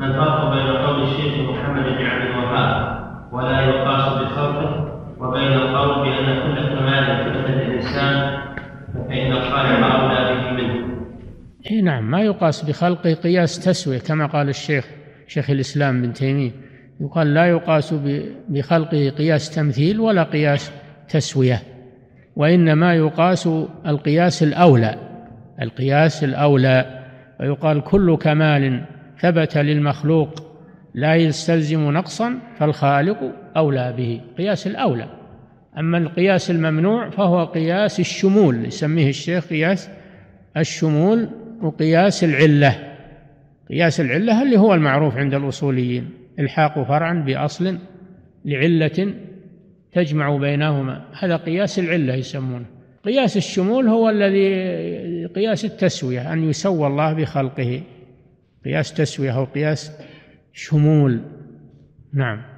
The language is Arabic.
ما الفرق بين قول الشيخ محمد بن عبد الوهاب ولا يقاس بخلقه وبين القول بأن كل كمال في بدن الإنسان فإن الخالق أولى به منه؟ نعم، ما يقاس بخلقه قياس تسوية كما قال شيخ الإسلام ابن تيمية، يقال لا يقاس بخلقه قياس تمثيل ولا قياس تسوية، وإنما يقاس القياس الأولى، ويقال كل كمال ثبت للمخلوق لا يستلزم نقصا فالخالق أولى به، قياس الأولى. أما القياس الممنوع فهو قياس الشمول، يسميه الشيخ قياس الشمول وقياس العلة. قياس العلة اللي هو المعروف عند الأصوليين، الحاق فرعا بأصل لعلة تجمع بينهما، هذا قياس العلة يسمونه. قياس الشمول هو الذي قياس التسوية، أن يسوى الله بخلقه، قياس تسوية أو قياس شمول. نعم.